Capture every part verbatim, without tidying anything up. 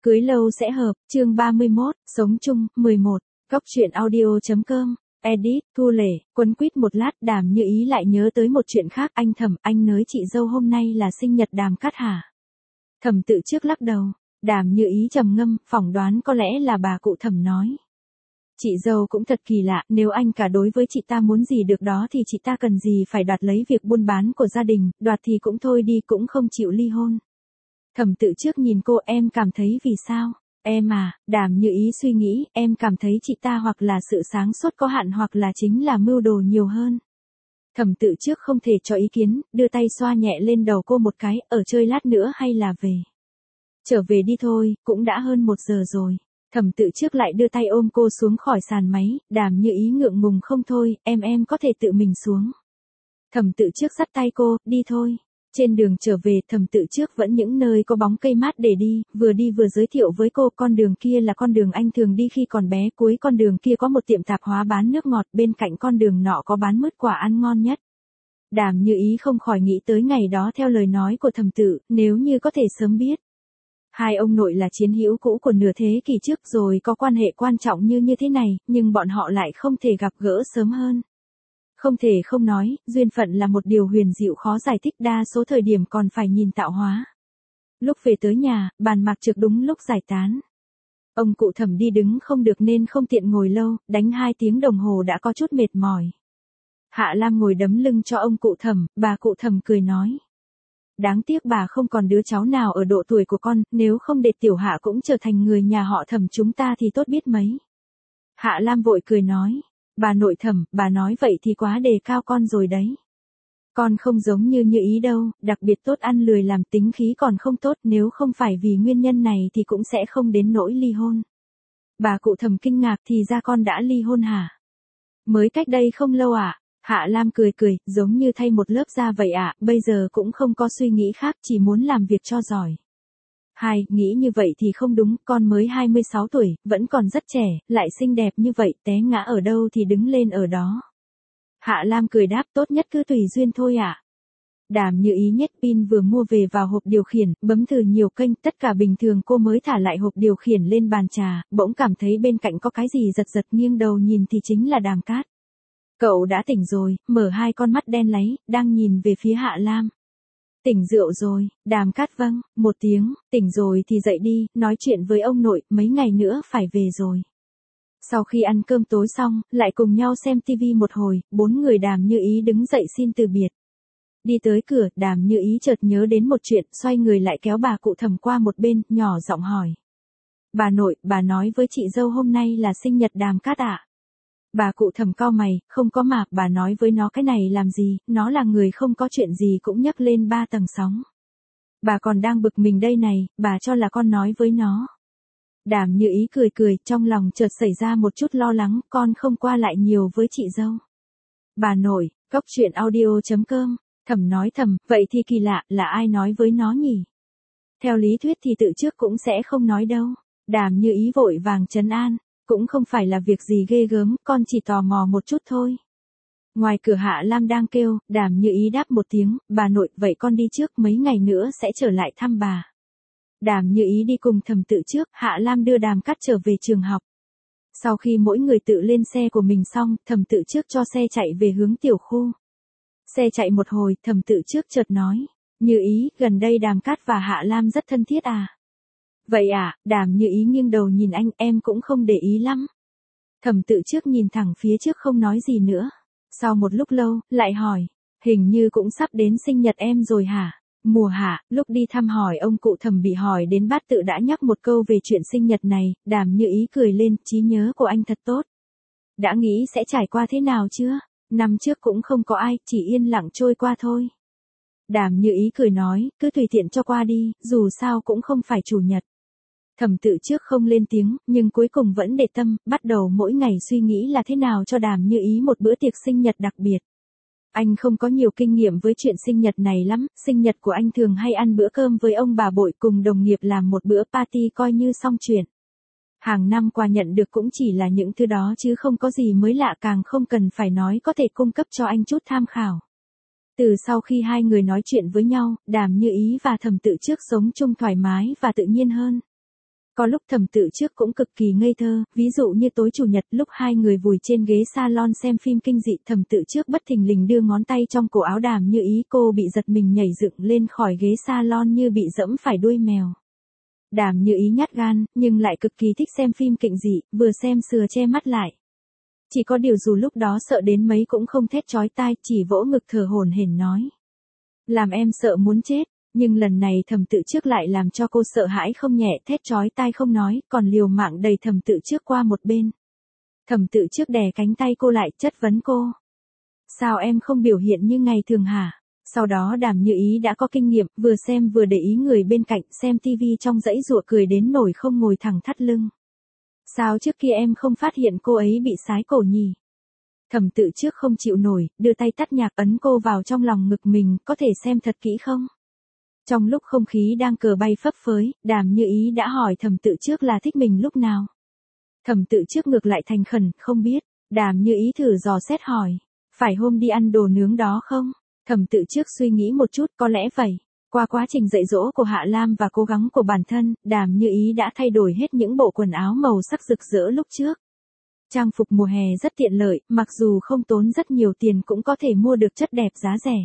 Cưới lâu sẽ hợp, chương ba mươi mốt, sống chung, mười một, Cóc truyện audio.com, edit, Thu Lệ, quấn quýt một lát Đàm Như Ý lại nhớ tới một chuyện khác. Anh Thẩm, anh nới chị dâu hôm nay là sinh nhật Đàm Cát hả? Thẩm tự trước lắc đầu, Đàm Như Ý trầm ngâm, phỏng đoán có lẽ là bà cụ Thẩm nói. Chị dâu cũng thật kỳ lạ, nếu anh cả đối với chị ta muốn gì được đó thì chị ta cần gì phải đoạt lấy việc buôn bán của gia đình, đoạt thì cũng thôi đi, cũng không chịu ly hôn. Thẩm tự trước nhìn cô, em cảm thấy vì sao? Em à, Đàm Như Ý suy nghĩ, em cảm thấy chị ta hoặc là sự sáng suốt có hạn hoặc là chính là mưu đồ nhiều hơn. Thẩm tự trước không thể cho ý kiến, đưa tay xoa nhẹ lên đầu cô một cái, ở chơi lát nữa hay là về? Trở về đi thôi, cũng đã hơn một giờ rồi. Thẩm tự trước lại đưa tay ôm cô xuống khỏi sàn máy, Đàm Như Ý ngượng ngùng không thôi, em em có thể tự mình xuống. Thẩm tự trước dắt tay cô, đi thôi. Trên đường trở về, Thẩm tự trước vẫn những nơi có bóng cây mát để đi, vừa đi vừa giới thiệu với cô, con đường kia là con đường anh thường đi khi còn bé, cuối con đường kia có một tiệm tạp hóa bán nước ngọt, bên cạnh con đường nọ có bán mứt quả ăn ngon nhất. Đàm Như Ý không khỏi nghĩ tới ngày đó theo lời nói của Thẩm tự, nếu như có thể sớm biết. Hai ông nội là chiến hữu cũ của nửa thế kỷ trước rồi, có quan hệ quan trọng như như thế này, nhưng bọn họ lại không thể gặp gỡ sớm hơn. Không thể không nói, duyên phận là một điều huyền diệu khó giải thích, đa số thời điểm còn phải nhìn tạo hóa. Lúc về tới nhà, bàn mạc trực đúng lúc giải tán. Ông cụ Thẩm đi đứng không được nên không tiện ngồi lâu, đánh hai tiếng đồng hồ đã có chút mệt mỏi. Hạ Lam ngồi đấm lưng cho ông cụ Thẩm, bà cụ Thẩm cười nói. Đáng tiếc bà không còn đứa cháu nào ở độ tuổi của con, nếu không để tiểu Hạ cũng trở thành người nhà họ Thẩm chúng ta thì tốt biết mấy. Hạ Lam vội cười nói. Bà nội Thẩm, bà nói vậy thì quá đề cao con rồi đấy. Con không giống như Như Ý đâu, đặc biệt tốt ăn lười làm, tính khí còn không tốt, nếu không phải vì nguyên nhân này thì cũng sẽ không đến nỗi ly hôn. Bà cụ Thẩm kinh ngạc, thì ra con đã ly hôn hả? Mới cách đây không lâu ạ. À? Hạ Lam cười cười, giống như thay một lớp da vậy ạ, à, bây giờ cũng không có suy nghĩ khác, chỉ muốn làm việc cho giỏi. Hai, nghĩ như vậy thì không đúng, con mới hai mươi sáu tuổi, vẫn còn rất trẻ, lại xinh đẹp như vậy, té ngã ở đâu thì đứng lên ở đó. Hạ Lam cười đáp, tốt nhất cứ tùy duyên thôi ạ. À. Đàm Như Ý nhét pin vừa mua về vào hộp điều khiển, bấm thử nhiều kênh, tất cả bình thường, cô mới thả lại hộp điều khiển lên bàn trà, bỗng cảm thấy bên cạnh có cái gì giật giật, nghiêng đầu nhìn thì chính là Đàm Cát. Cậu đã tỉnh rồi, mở hai con mắt đen láy, đang nhìn về phía Hạ Lam. Tỉnh rượu rồi, Đàm Cát vâng, một tiếng, tỉnh rồi thì dậy đi, nói chuyện với ông nội, mấy ngày nữa phải về rồi. Sau khi ăn cơm tối xong, lại cùng nhau xem tivi một hồi, bốn người Đàm Như Ý đứng dậy xin từ biệt. Đi tới cửa, Đàm Như Ý chợt nhớ đến một chuyện, xoay người lại kéo bà cụ Thẩm qua một bên, nhỏ giọng hỏi. Bà nội, bà nói với chị dâu hôm nay là sinh nhật Đàm Cát ạ. À? Bà cụ Thẩm cau mày, không có mà, bà nói với nó cái này làm gì, nó là người không có chuyện gì cũng nhấc lên ba tầng sóng. Bà còn đang bực mình đây này, bà cho là con nói với nó. Đàm Như Ý cười cười, trong lòng chợt xảy ra một chút lo lắng, con không qua lại nhiều với chị dâu. Bà nội, Cóc truyện audio.com, Thẩm nói thầm, vậy thì kỳ lạ, là ai nói với nó nhỉ? Theo lý thuyết thì tự trước cũng sẽ không nói đâu. Đàm Như Ý vội vàng trấn an. Cũng không phải là việc gì ghê gớm, con chỉ tò mò một chút thôi. Ngoài cửa Hạ Lam đang kêu, Đàm Như Ý đáp một tiếng, bà nội, vậy con đi trước, mấy ngày nữa sẽ trở lại thăm bà. Đàm Như Ý đi cùng Thẩm tự trước, Hạ Lam đưa Đàm Cát trở về trường học. Sau khi mỗi người tự lên xe của mình xong, Thẩm tự trước cho xe chạy về hướng tiểu khu. Xe chạy một hồi, Thẩm tự trước chợt nói, Như Ý, gần đây Đàm Cát và Hạ Lam rất thân thiết à? Vậy à, Đàm Như Ý nghiêng đầu nhìn anh, em cũng không để ý lắm. Thẩm tự trước nhìn thẳng phía trước không nói gì nữa. Sau một lúc lâu, lại hỏi, hình như cũng sắp đến sinh nhật em rồi hả? Mùa hạ, lúc đi thăm hỏi ông cụ Thẩm bị hỏi đến bát tự đã nhắc một câu về chuyện sinh nhật này, Đàm Như Ý cười lên, trí nhớ của anh thật tốt. Đã nghĩ sẽ trải qua thế nào chưa? Năm trước cũng không có ai, chỉ yên lặng trôi qua thôi. Đàm Như Ý cười nói, cứ tùy tiện cho qua đi, dù sao cũng không phải chủ nhật. Thẩm tự trước không lên tiếng, nhưng cuối cùng vẫn để tâm, bắt đầu mỗi ngày suy nghĩ là thế nào cho Đàm Như Ý một bữa tiệc sinh nhật đặc biệt. Anh không có nhiều kinh nghiệm với chuyện sinh nhật này lắm, sinh nhật của anh thường hay ăn bữa cơm với ông bà bội cùng đồng nghiệp làm một bữa party coi như xong chuyện. Hàng năm quà nhận được cũng chỉ là những thứ đó chứ không có gì mới lạ, càng không cần phải nói có thể cung cấp cho anh chút tham khảo. Từ sau khi hai người nói chuyện với nhau, Đàm Như Ý và Thẩm tự trước sống chung thoải mái và tự nhiên hơn. Có lúc Thẩm Tự Trước cũng cực kỳ ngây thơ, ví dụ như tối chủ nhật lúc hai người vùi trên ghế salon xem phim kinh dị, Thẩm Tự Trước bất thình lình đưa ngón tay trong cổ áo Đàm Như Ý, cô bị giật mình nhảy dựng lên khỏi ghế salon như bị dẫm phải đuôi mèo. Đàm Như Ý nhát gan, nhưng lại cực kỳ thích xem phim kinh dị, vừa xem sừa che mắt lại. Chỉ có điều dù lúc đó sợ đến mấy cũng không thét chói tai, chỉ vỗ ngực thở hổn hển nói. Làm em sợ muốn chết. Nhưng lần này Thẩm Tự Trước lại làm cho cô sợ hãi không nhẹ, thét chói tai không nói, còn liều mạng đẩy Thẩm Tự Trước qua một bên. Thẩm Tự Trước đè cánh tay cô lại, chất vấn cô. Sao em không biểu hiện như ngày thường hả? Sau đó Đàm Như Ý đã có kinh nghiệm, vừa xem vừa để ý người bên cạnh, xem tivi trong dãy dụa cười đến nổi không ngồi thẳng thắt lưng. Sao trước kia em không phát hiện cô ấy bị sái cổ nhỉ? Thẩm Tự Trước không chịu nổi, đưa tay tắt nhạc ấn cô vào trong lòng ngực mình, có thể xem thật kỹ không? Trong lúc không khí đang cờ bay phấp phới, Đàm Như Ý đã hỏi Thẩm Tự Trước là thích mình lúc nào. Thẩm Tự Trước ngược lại thành khẩn, không biết. Đàm Như Ý thử dò xét hỏi, phải hôm đi ăn đồ nướng đó không? Thẩm Tự Trước suy nghĩ một chút, có lẽ vậy. Qua quá trình dạy dỗ của Hạ Lam và cố gắng của bản thân, Đàm Như Ý đã thay đổi hết những bộ quần áo màu sắc rực rỡ lúc trước. Trang phục mùa hè rất tiện lợi, mặc dù không tốn rất nhiều tiền cũng có thể mua được chất đẹp giá rẻ.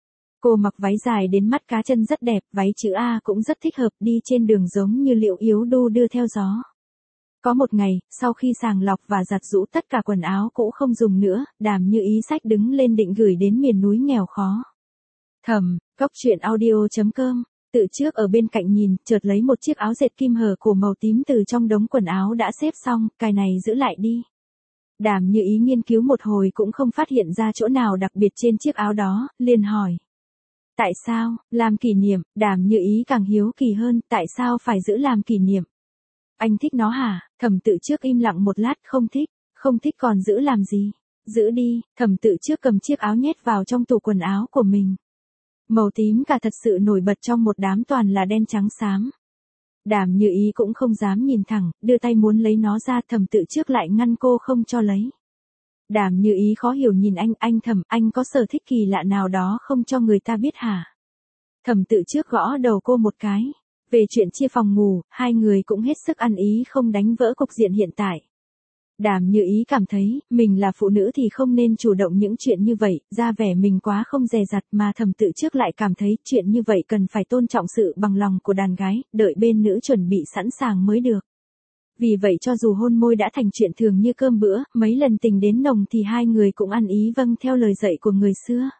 Cô mặc váy dài đến mắt cá chân rất đẹp, váy chữ A cũng rất thích hợp, đi trên đường giống như liễu yếu đu đưa theo gió. Có một ngày, sau khi sàng lọc và giặt giũ tất cả quần áo cũ không dùng nữa, Đàm Như Ý xách đứng lên định gửi đến miền núi nghèo khó. Thầm, Cóc Truyện Audio chấm com, Tự Trước ở bên cạnh nhìn, chợt lấy một chiếc áo dệt kim hở cổ màu tím từ trong đống quần áo đã xếp xong, cái này giữ lại đi. Đàm Như Ý nghiên cứu một hồi cũng không phát hiện ra chỗ nào đặc biệt trên chiếc áo đó, liền hỏi. Tại sao, làm kỷ niệm? Đàm Như Ý càng hiếu kỳ hơn, tại sao phải giữ làm kỷ niệm? Anh thích nó hả? Thẩm Tự Trước im lặng một lát, không thích, không thích còn giữ làm gì? Giữ đi. Thẩm Tự Trước cầm chiếc áo nhét vào trong tủ quần áo của mình. Màu tím cả thật sự nổi bật trong một đám toàn là đen trắng xám. Đàm Như Ý cũng không dám nhìn thẳng, đưa tay muốn lấy nó ra, Thẩm Tự Trước lại ngăn cô không cho lấy. Đàm Như Ý khó hiểu nhìn anh, anh Thẩm, anh có sở thích kỳ lạ nào đó không cho người ta biết hả? Thẩm Tự Trước gõ đầu cô một cái. Về chuyện chia phòng ngủ, hai người cũng hết sức ăn ý không đánh vỡ cục diện hiện tại. Đàm Như Ý cảm thấy, mình là phụ nữ thì không nên chủ động những chuyện như vậy, ra vẻ mình quá không dè dặt, mà Thẩm Tự Trước lại cảm thấy chuyện như vậy cần phải tôn trọng sự bằng lòng của đàn gái, đợi bên nữ chuẩn bị sẵn sàng mới được. Vì vậy cho dù hôn môi đã thành chuyện thường như cơm bữa, mấy lần tình đến nồng thì hai người cũng ăn ý vâng theo lời dạy của người xưa.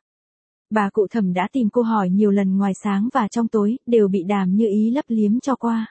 Bà cụ Thẩm đã tìm cô hỏi nhiều lần ngoài sáng và trong tối, đều bị Đàm Như Ý lấp liếm cho qua.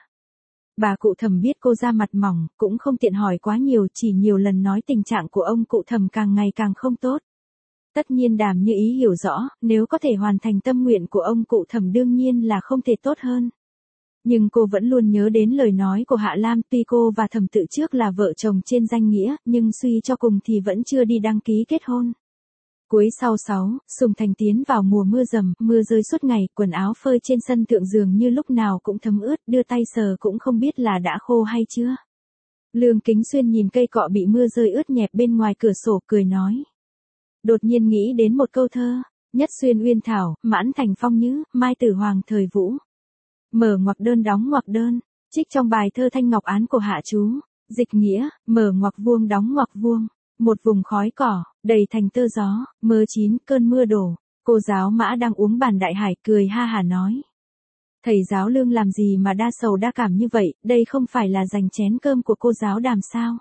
Bà cụ Thẩm biết cô da mặt mỏng, cũng không tiện hỏi quá nhiều, chỉ nhiều lần nói tình trạng của ông cụ Thẩm càng ngày càng không tốt. Tất nhiên Đàm Như Ý hiểu rõ, nếu có thể hoàn thành tâm nguyện của ông cụ Thẩm đương nhiên là không thể tốt hơn. Nhưng cô vẫn luôn nhớ đến lời nói của Hạ Lam, tuy cô và Thẩm Tự Trước là vợ chồng trên danh nghĩa, nhưng suy cho cùng thì vẫn chưa đi đăng ký kết hôn. Cuối sau sáu, Sùng Thành tiến vào mùa mưa rầm, mưa rơi suốt ngày, quần áo phơi trên sân thượng giường như lúc nào cũng thấm ướt, đưa tay sờ cũng không biết là đã khô hay chưa. Lương Kính Xuyên nhìn cây cọ bị mưa rơi ướt nhẹp bên ngoài cửa sổ, cười nói. Đột nhiên nghĩ đến một câu thơ, nhất xuyên uyên thảo, mãn thành phong nhứ, mai tử hoàng thời vũ. Mở ngoặc đơn đóng ngoặc đơn, trích trong bài thơ Thanh Ngọc Án của Hạ Chú, dịch nghĩa, mở ngoặc vuông đóng ngoặc vuông. Một vùng khói cỏ, đầy thành tơ gió, mưa chín, cơn mưa đổ. Cô giáo Mã đang uống bàn đại hải, cười ha hà nói. Thầy giáo Lương làm gì mà đa sầu đa cảm như vậy, đây không phải là dành chén cơm của cô giáo Đàm sao?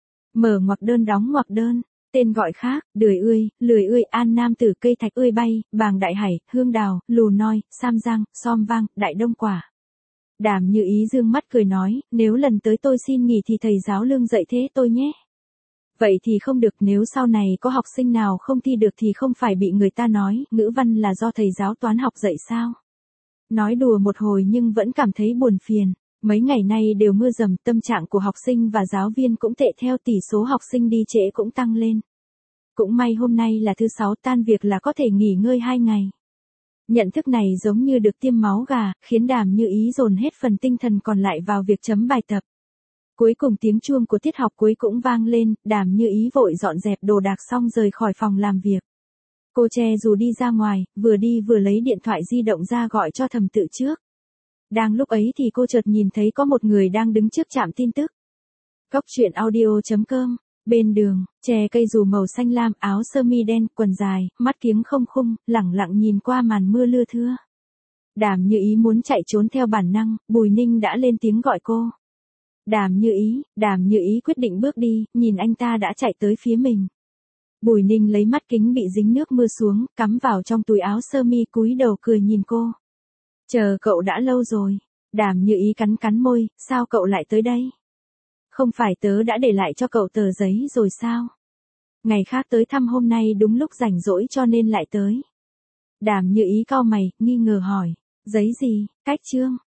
Mở ngoặc đơn đóng ngoặc đơn, tên gọi khác, đười ươi, lười ươi, an nam tử, cây thạch ươi bay, bàng đại hải, hương đào, lù noi, sam giang, som vang, đại đông quả. Đàm Như Ý dương mắt cười nói, nếu lần tới tôi xin nghỉ thì thầy giáo Lương dạy thế tôi nhé. Vậy thì không được, nếu sau này có học sinh nào không thi được thì không phải bị người ta nói, ngữ văn là do thầy giáo toán học dạy sao? Nói đùa một hồi nhưng vẫn cảm thấy buồn phiền, mấy ngày nay đều mưa dầm, tâm trạng của học sinh và giáo viên cũng tệ theo, tỷ số học sinh đi trễ cũng tăng lên. Cũng may hôm nay là thứ sáu, tan việc là có thể nghỉ ngơi hai ngày. Nhận thức này giống như được tiêm máu gà, khiến Đàm Như Ý dồn hết phần tinh thần còn lại vào việc chấm bài tập. Cuối cùng tiếng chuông của tiết học cuối cũng vang lên, Đàm Như Ý vội dọn dẹp đồ đạc xong rời khỏi phòng làm việc. Cô che dù đi ra ngoài, vừa đi vừa lấy điện thoại di động ra gọi cho Thẩm Tự Trước. Đang lúc ấy thì cô chợt nhìn thấy có một người đang đứng trước trạm tin tức. Cốc truyện audio chấm com. Bên đường, che cây dù màu xanh lam, áo sơ mi đen, quần dài, mắt kiếng không khung, lẳng lặng nhìn qua màn mưa lưa thưa. Đàm Như Ý muốn chạy trốn theo bản năng, Bùi Ninh đã lên tiếng gọi cô. Đàm Như Ý, Đàm Như Ý quyết định bước đi, nhìn anh ta đã chạy tới phía mình. Bùi Ninh lấy mắt kính bị dính nước mưa xuống, cắm vào trong túi áo sơ mi, cúi đầu cười nhìn cô. Chờ cậu đã lâu rồi. Đàm Như Ý cắn cắn môi, sao cậu lại tới đây? Không phải tớ đã để lại cho cậu tờ giấy rồi sao? Ngày khác tới thăm, hôm nay đúng lúc rảnh rỗi cho nên lại tới. Đàm Như Ý cau mày, nghi ngờ hỏi, giấy gì, cách chương?